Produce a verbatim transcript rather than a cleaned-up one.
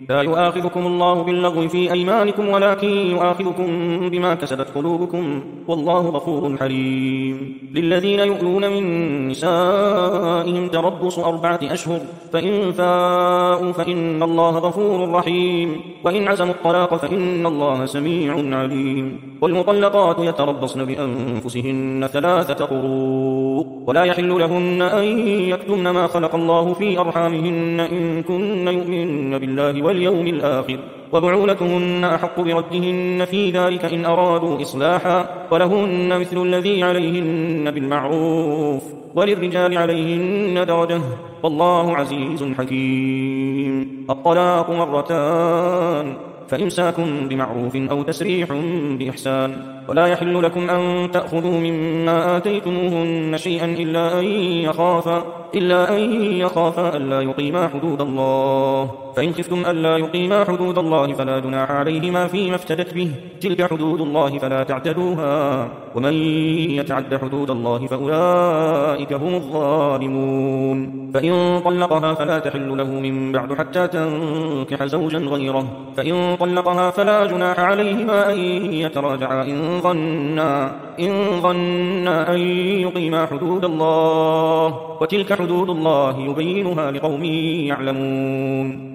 لا يؤاخذكم الله باللغو في أيمانكم ولكن يؤاخذكم بما كسبت قلوبكم والله غفور حليم. للذين يؤلون من نسائهم تربص أربعة أشهر فإن فاءوا فإن الله غفور رحيم وإن عزموا الطلاق فإن الله سميع عليم. والمطلقات يتربصن بأنفسهن ثلاثة قروء ولا يحل لهن أن يكتمن ما خلق الله في أرحامهن إن كن يؤمن بالله واليوم الآخر وبعولتهن أحق بردهن في ذلك إن أرادوا إصلاحا ولهن مثل الذي عليهن بالمعروف وللرجال عليهن درجة والله عزيز حكيم. الطلاق مرتان فإمساك بمعروف أو تسريح بإحسان ولا يحل لكم أن تأخذوا مما آتيتموهن شيئا إلا أن يخافا إلا أن يخافا ألا يقيما حدود الله فإن خفتم ألا يقيما حدود الله فلا جناح عليهما فيما افتدت به تلك حدود الله فلا تعتدوها ومن يتعد حدود الله فأولئك هم الظالمون. فإن طلقها فلا تحل له من بعد حتى تنكح زوجا غيره فإن طلقها فلا جناح عليهما أن يتراجعا إن ظنا إن ظنا أن يقيما حدود الله وتلك حدود الله يبينها لقوم يعلمون.